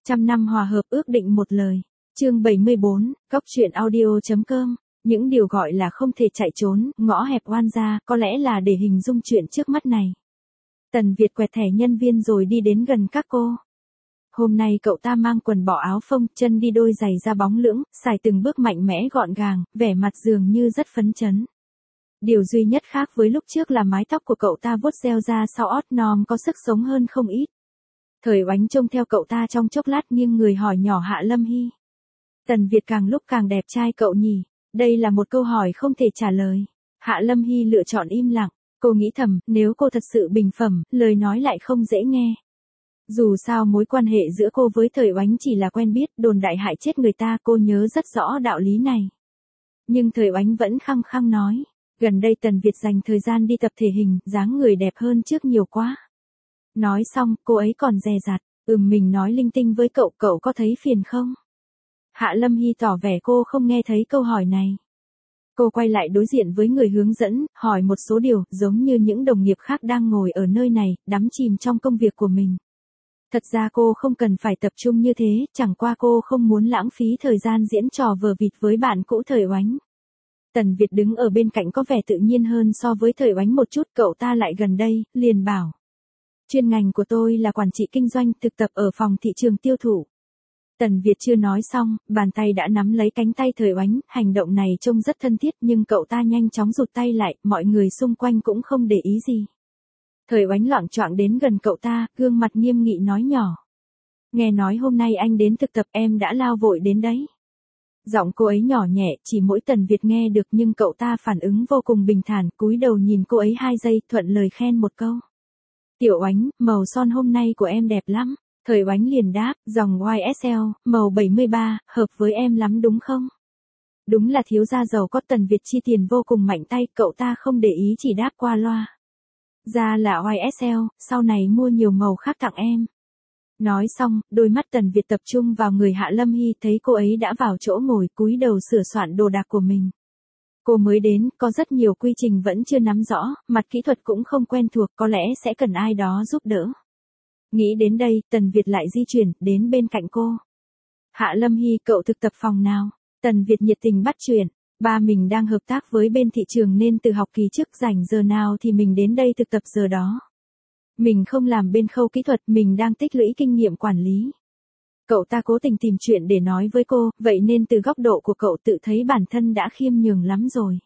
Trăm năm hòa hợp ước định một lời. Chương 74, Góc truyện audio.com. Những điều gọi là không thể chạy trốn, ngõ hẹp oan gia, có lẽ là để hình dung chuyện trước mắt này. Tần Việt quẹt thẻ nhân viên rồi đi đến gần các cô. Hôm nay cậu ta mang quần bỏ áo phông, chân đi đôi giày da bóng lưỡng, xài từng bước mạnh mẽ gọn gàng, vẻ mặt dường như rất phấn chấn. Điều duy nhất khác với lúc trước là mái tóc của cậu ta vuốt reo ra sau ót non có sức sống hơn không ít. Thời Oánh trông theo cậu ta trong chốc lát nghiêng người hỏi nhỏ Hạ Lâm Hy. Tần Việt càng lúc càng đẹp trai cậu nhỉ? Đây là một câu hỏi không thể trả lời. Hạ Lâm Hy lựa chọn im lặng. Cô nghĩ thầm, nếu cô thật sự bình phẩm, lời nói lại không dễ nghe. Dù sao mối quan hệ giữa cô với Thời Oánh chỉ là quen biết, đồn đại hại chết người ta, cô nhớ rất rõ đạo lý này. Nhưng Thời Oánh vẫn khăng khăng nói. Gần đây Tần Việt dành thời gian đi tập thể hình, dáng người đẹp hơn trước nhiều quá. Nói xong, cô ấy còn dè dặt, mình nói linh tinh với cậu, cậu có thấy phiền không? Hạ Lâm Hy tỏ vẻ cô không nghe thấy câu hỏi này. Cô quay lại đối diện với người hướng dẫn, hỏi một số điều, giống như những đồng nghiệp khác đang ngồi ở nơi này, đắm chìm trong công việc của mình. Thật ra cô không cần phải tập trung như thế, chẳng qua cô không muốn lãng phí thời gian diễn trò vờ vịt với bạn cũ Thời Oánh. Tần Việt đứng ở bên cạnh có vẻ tự nhiên hơn so với Thời Oánh một chút, cậu ta lại gần đây, liền bảo. Chuyên ngành của tôi là quản trị kinh doanh, thực tập ở phòng thị trường tiêu thụ. Tần Việt chưa nói xong, bàn tay đã nắm lấy cánh tay Thời Oánh, hành động này trông rất thân thiết nhưng cậu ta nhanh chóng rụt tay lại, mọi người xung quanh cũng không để ý gì. Thời Oánh loạng choạng đến gần cậu ta, gương mặt nghiêm nghị nói nhỏ. Nghe nói hôm nay anh đến thực tập, em đã lao vội đến đấy. Giọng cô ấy nhỏ nhẹ, chỉ mỗi Tần Việt nghe được nhưng cậu ta phản ứng vô cùng bình thản, cúi đầu nhìn cô ấy 2 giây, thuận lời khen một câu. Tiểu Oánh, màu son hôm nay của em đẹp lắm. Thời Oánh liền đáp, dòng YSL, màu 73, hợp với em lắm đúng không? Đúng là thiếu gia giàu có. Tần Việt chi tiền vô cùng mạnh tay, cậu ta không để ý chỉ đáp qua loa. Ra là YSL, sau này mua nhiều màu khác tặng em. Nói xong, đôi mắt Tần Việt tập trung vào người Hạ Lâm Hy, thấy cô ấy đã vào chỗ ngồi, cúi đầu sửa soạn đồ đạc của mình. Cô mới đến, có rất nhiều quy trình vẫn chưa nắm rõ, mặt kỹ thuật cũng không quen thuộc, có lẽ sẽ cần ai đó giúp đỡ. Nghĩ đến đây, Tần Việt lại di chuyển, đến bên cạnh cô. Hạ Lâm Hy, cậu thực tập phòng nào? Tần Việt nhiệt tình bắt chuyện. Ba mình đang hợp tác với bên thị trường nên từ học kỳ trước rảnh giờ nào thì mình đến đây thực tập giờ đó. Mình không làm bên khâu kỹ thuật, mình đang tích lũy kinh nghiệm quản lý. Cậu ta cố tình tìm chuyện để nói với cô, vậy nên từ góc độ của cậu tự thấy bản thân đã khiêm nhường lắm rồi.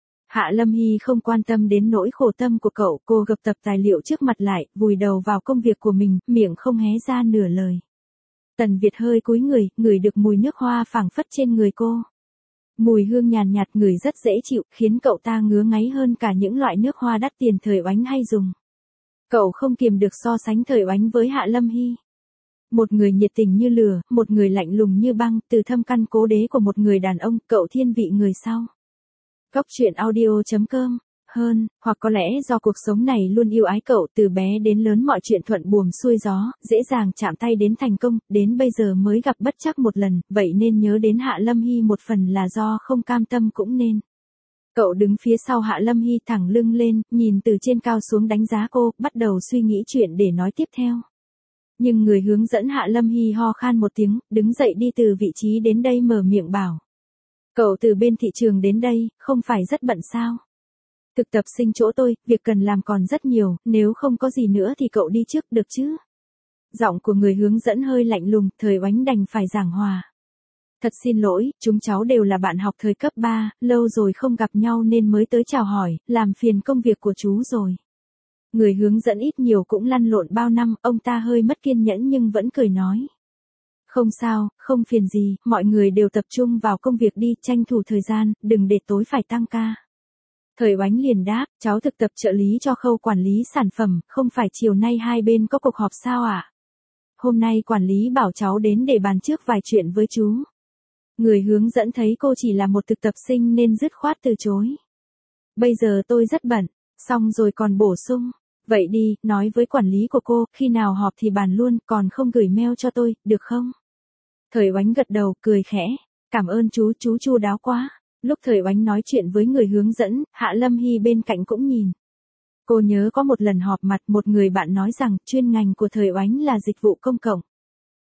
Hạ Lâm Hy không quan tâm đến nỗi khổ tâm của cậu, cô gập tập tài liệu trước mặt lại, vùi đầu vào công việc của mình, miệng không hé ra nửa lời. Tần Việt hơi cúi người, ngửi được mùi nước hoa phảng phất trên người cô. Mùi hương nhàn nhạt ngửi rất dễ chịu, khiến cậu ta ngứa ngáy hơn cả những loại nước hoa đắt tiền Thời Oánh hay dùng. Cậu không kiềm được so sánh Thời Oánh với Hạ Lâm Hy. Một người nhiệt tình như lửa, một người lạnh lùng như băng, từ thâm căn cố đế của một người đàn ông, cậu thiên vị người sau. Góc truyện audio.com. Hơn, hoặc có lẽ do cuộc sống này luôn yêu ái cậu, từ bé đến lớn mọi chuyện thuận buồm xuôi gió, dễ dàng chạm tay đến thành công, đến bây giờ mới gặp bất trắc một lần, vậy nên nhớ đến Hạ Lâm Hy một phần là do không cam tâm cũng nên. Cậu đứng phía sau Hạ Lâm Hy thẳng lưng lên, nhìn từ trên cao xuống đánh giá cô, bắt đầu suy nghĩ chuyện để nói tiếp theo. Nhưng người hướng dẫn Hạ Lâm Hy ho khan một tiếng, đứng dậy đi từ vị trí đến đây mở miệng bảo. Cậu từ bên thị trường đến đây, không phải rất bận sao? Thực tập sinh chỗ tôi, việc cần làm còn rất nhiều, nếu không có gì nữa thì cậu đi trước được chứ? Giọng của người hướng dẫn hơi lạnh lùng, Thời Oánh đành phải giảng hòa. Thật xin lỗi, chúng cháu đều là bạn học thời cấp 3, lâu rồi không gặp nhau nên mới tới chào hỏi, làm phiền công việc của chú rồi. Người hướng dẫn ít nhiều cũng lăn lộn bao năm, ông ta hơi mất kiên nhẫn nhưng vẫn cười nói. Không sao, không phiền gì, mọi người đều tập trung vào công việc đi, tranh thủ thời gian, đừng để tối phải tăng ca. Thời Oánh liền đáp, cháu thực tập trợ lý cho khâu quản lý sản phẩm, không phải chiều nay hai bên có cuộc họp sao ạ? Hôm nay quản lý bảo cháu đến để bàn trước vài chuyện với chú. Người hướng dẫn thấy cô chỉ là một thực tập sinh nên dứt khoát từ chối. Bây giờ tôi rất bận, xong rồi còn bổ sung. Vậy đi, nói với quản lý của cô, khi nào họp thì bàn luôn, còn không gửi mail cho tôi, được không? Thời Oánh gật đầu, cười khẽ. Cảm ơn chú chu đáo quá. Lúc Thời Oánh nói chuyện với người hướng dẫn, Hạ Lâm Hy bên cạnh cũng nhìn. Cô nhớ có một lần họp mặt, một người bạn nói rằng chuyên ngành của Thời Oánh là dịch vụ công cộng.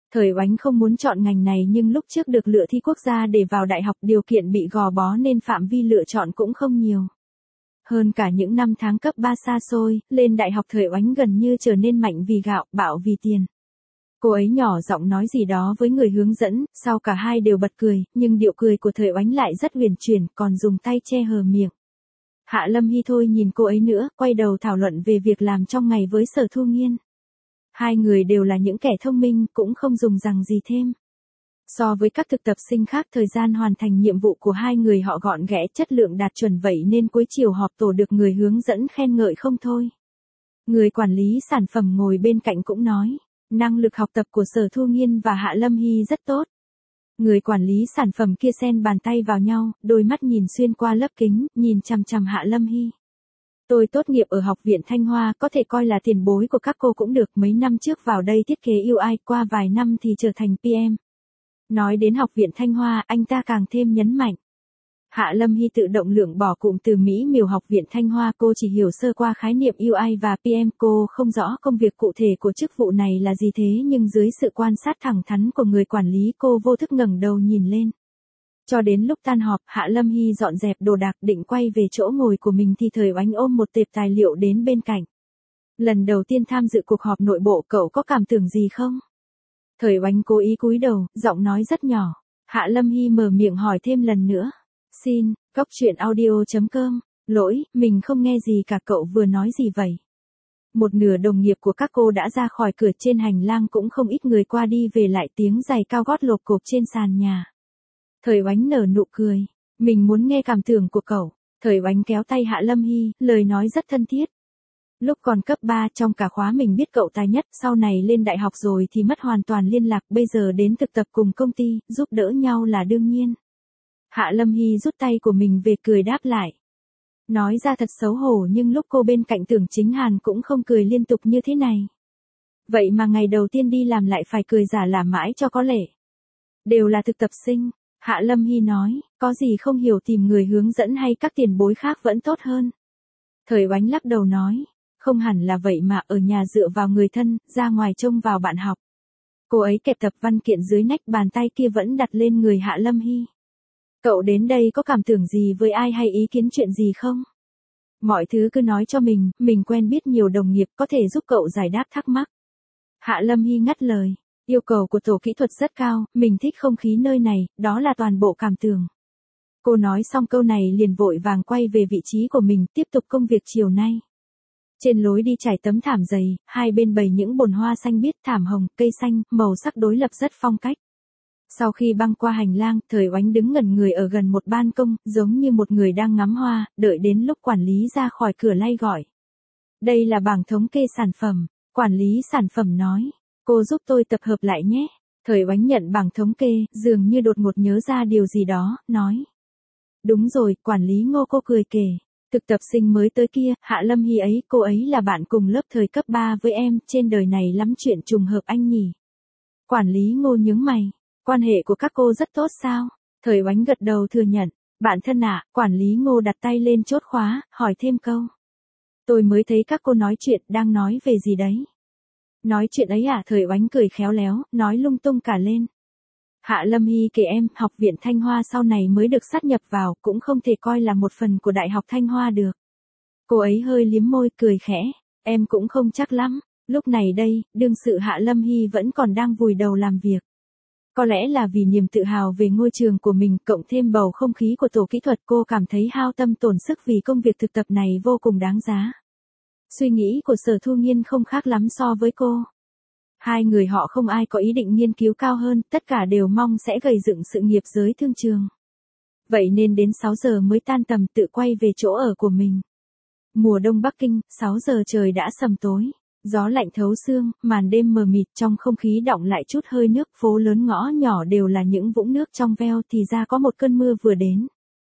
Thời Oánh không muốn chọn ngành này nhưng lúc trước được lựa thi quốc gia để vào đại học điều kiện bị gò bó nên phạm vi lựa chọn cũng không nhiều. Hơn cả những năm tháng cấp 3 xa xôi, lên đại học Thời Oánh gần như trở nên mạnh vì gạo, bạo vì tiền. Cô ấy nhỏ giọng nói gì đó với người hướng dẫn, sau cả hai đều bật cười, nhưng điệu cười của Thời Oánh lại rất huyền chuyển, còn dùng tay che hờ miệng. Hạ Lâm Hy thôi nhìn cô ấy nữa, quay đầu thảo luận về việc làm trong ngày với Sở Thu Nghiên. Hai người đều là những kẻ thông minh, cũng không dùng rằng gì thêm. So với các thực tập sinh khác, thời gian hoàn thành nhiệm vụ của hai người họ gọn ghẽ, chất lượng đạt chuẩn, vậy nên cuối chiều họp tổ được người hướng dẫn khen ngợi không thôi. Người quản lý sản phẩm ngồi bên cạnh cũng nói, năng lực học tập của Sở Thu Nghiên và Hạ Lâm Hy rất tốt. Người quản lý sản phẩm kia xen bàn tay vào nhau, đôi mắt nhìn xuyên qua lớp kính, nhìn chằm chằm Hạ Lâm Hy. Tôi tốt nghiệp ở Học viện Thanh Hoa, có thể coi là tiền bối của các cô cũng được, mấy năm trước vào đây thiết kế UI, qua vài năm thì trở thành PM. Nói đến Học viện Thanh Hoa, anh ta càng thêm nhấn mạnh. Hạ Lâm Hy tự động lược bỏ cụm từ Mỹ miều Học viện Thanh Hoa, cô chỉ hiểu sơ qua khái niệm UI và PM, cô không rõ công việc cụ thể của chức vụ này là gì, thế nhưng dưới sự quan sát thẳng thắn của người quản lý, cô vô thức ngẩng đầu nhìn lên. Cho đến lúc tan họp, Hạ Lâm Hy dọn dẹp đồ đạc định quay về chỗ ngồi của mình thì Thời Oánh ôm một tệp tài liệu đến bên cạnh. Lần đầu tiên tham dự cuộc họp nội bộ, cậu có cảm tưởng gì không? Thời Oánh cố ý cúi đầu, giọng nói rất nhỏ. Hạ Lâm Hy mở miệng hỏi thêm lần nữa. Xin, coctruyện.audio.com, lỗi, mình không nghe gì cả, cậu vừa nói gì vậy? Một nửa đồng nghiệp của các cô đã ra khỏi cửa, trên hành lang cũng không ít người qua đi về lại, tiếng giày cao gót lộp cộp trên sàn nhà. Thời Oánh nở nụ cười. Mình muốn nghe cảm tưởng của cậu. Thời Oánh kéo tay Hạ Lâm Hy, lời nói rất thân thiết. Lúc còn cấp 3 trong cả khóa mình biết cậu tài nhất, sau này lên đại học rồi thì mất hoàn toàn liên lạc, bây giờ đến thực tập cùng công ty, giúp đỡ nhau là đương nhiên. Hạ Lâm Hy rút tay của mình về, cười đáp lại. Nói ra thật xấu hổ nhưng lúc cô bên cạnh Tưởng Chính Hàn cũng không cười liên tục như thế này. Vậy mà ngày đầu tiên đi làm lại phải cười giả làm mãi cho có lệ. Đều là thực tập sinh. Hạ Lâm Hy nói, có gì không hiểu tìm người hướng dẫn hay các tiền bối khác vẫn tốt hơn. Thời Oánh lắc đầu nói, không hẳn là vậy mà, ở nhà dựa vào người thân, ra ngoài trông vào bạn học. Cô ấy kẹp tập văn kiện dưới nách, bàn tay kia vẫn đặt lên người Hạ Lâm Hy. Cậu đến đây có cảm tưởng gì với ai hay ý kiến chuyện gì không? Mọi thứ cứ nói cho mình quen biết nhiều đồng nghiệp có thể giúp cậu giải đáp thắc mắc. Hạ Lâm Hy ngắt lời. Yêu cầu của tổ kỹ thuật rất cao, mình thích không khí nơi này, đó là toàn bộ cảm tưởng. Cô nói xong câu này liền vội vàng quay về vị trí của mình, tiếp tục công việc chiều nay. Trên lối đi trải tấm thảm dày, hai bên bày những bồn hoa xanh biếc, thảm hồng, cây xanh, màu sắc đối lập rất phong cách. Sau khi băng qua hành lang, Thời Oánh đứng ngẩn người ở gần một ban công, giống như một người đang ngắm hoa, đợi đến lúc quản lý ra khỏi cửa lay gọi. Đây là bảng thống kê sản phẩm, quản lý sản phẩm nói. Cô giúp tôi tập hợp lại nhé. Thời Oánh nhận bảng thống kê, dường như đột ngột nhớ ra điều gì đó, nói. Đúng rồi, quản lý Ngô, cô cười kể. Thực tập sinh mới tới kia, Hạ Lâm Hy ấy, cô ấy là bạn cùng lớp thời cấp 3 với em, trên đời này lắm chuyện trùng hợp anh nhỉ. Quản lý Ngô nhướng mày, quan hệ của các cô rất tốt sao? Thời Oánh gật đầu thừa nhận, bạn thân ạ. Quản lý Ngô đặt tay lên chốt khóa, hỏi thêm câu. Tôi mới thấy các cô nói chuyện, đang nói về gì đấy? Nói chuyện ấy à? Thời Oánh cười khéo léo, nói lung tung cả lên. Hạ Lâm Hy kể em, Học viện Thanh Hoa sau này mới được sát nhập vào, cũng không thể coi là một phần của Đại học Thanh Hoa được. Cô ấy hơi liếm môi, cười khẽ, em cũng không chắc lắm. Lúc này đây, đương sự Hạ Lâm Hy vẫn còn đang vùi đầu làm việc. Có lẽ là vì niềm tự hào về ngôi trường của mình, cộng thêm bầu không khí của tổ kỹ thuật, cô cảm thấy hao tâm tổn sức vì công việc thực tập này vô cùng đáng giá. Suy nghĩ của Sở Thu Nghiên không khác lắm so với cô. Hai người họ không ai có ý định nghiên cứu cao hơn, tất cả đều mong sẽ gầy dựng sự nghiệp giới thương trường. Vậy nên đến 6 giờ mới tan tầm, tự quay về chỗ ở của mình. Mùa đông Bắc Kinh, 6 giờ trời đã sầm tối. Gió lạnh thấu xương, màn đêm mờ mịt, trong không khí đọng lại chút hơi nước, phố lớn ngõ nhỏ đều là những vũng nước trong veo, thì ra có một cơn mưa vừa đến.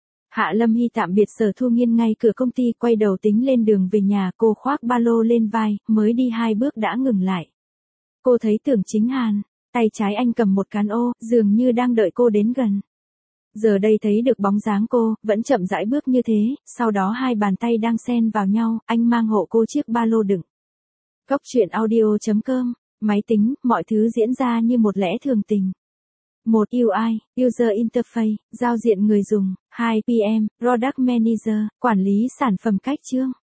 Hạ Lâm Hy tạm biệt Sở Thu Nghiên ngay cửa công ty, quay đầu tính lên đường về nhà, cô khoác ba lô lên vai, mới đi 2 bước đã ngừng lại. Cô thấy Tưởng Chính Hàn, tay trái anh cầm một cán ô, dường như đang đợi cô đến gần. Giờ đây thấy được bóng dáng cô, vẫn chậm rãi bước như thế, sau đó hai bàn tay đang xen vào nhau, anh mang hộ cô chiếc ba lô đựng. Coctruyện.audio.com Máy tính, mọi thứ diễn ra như một lẽ thường tình. 1. UI, User Interface, giao diện người dùng. 2. PM, Product Manager, quản lý sản phẩm cách chương.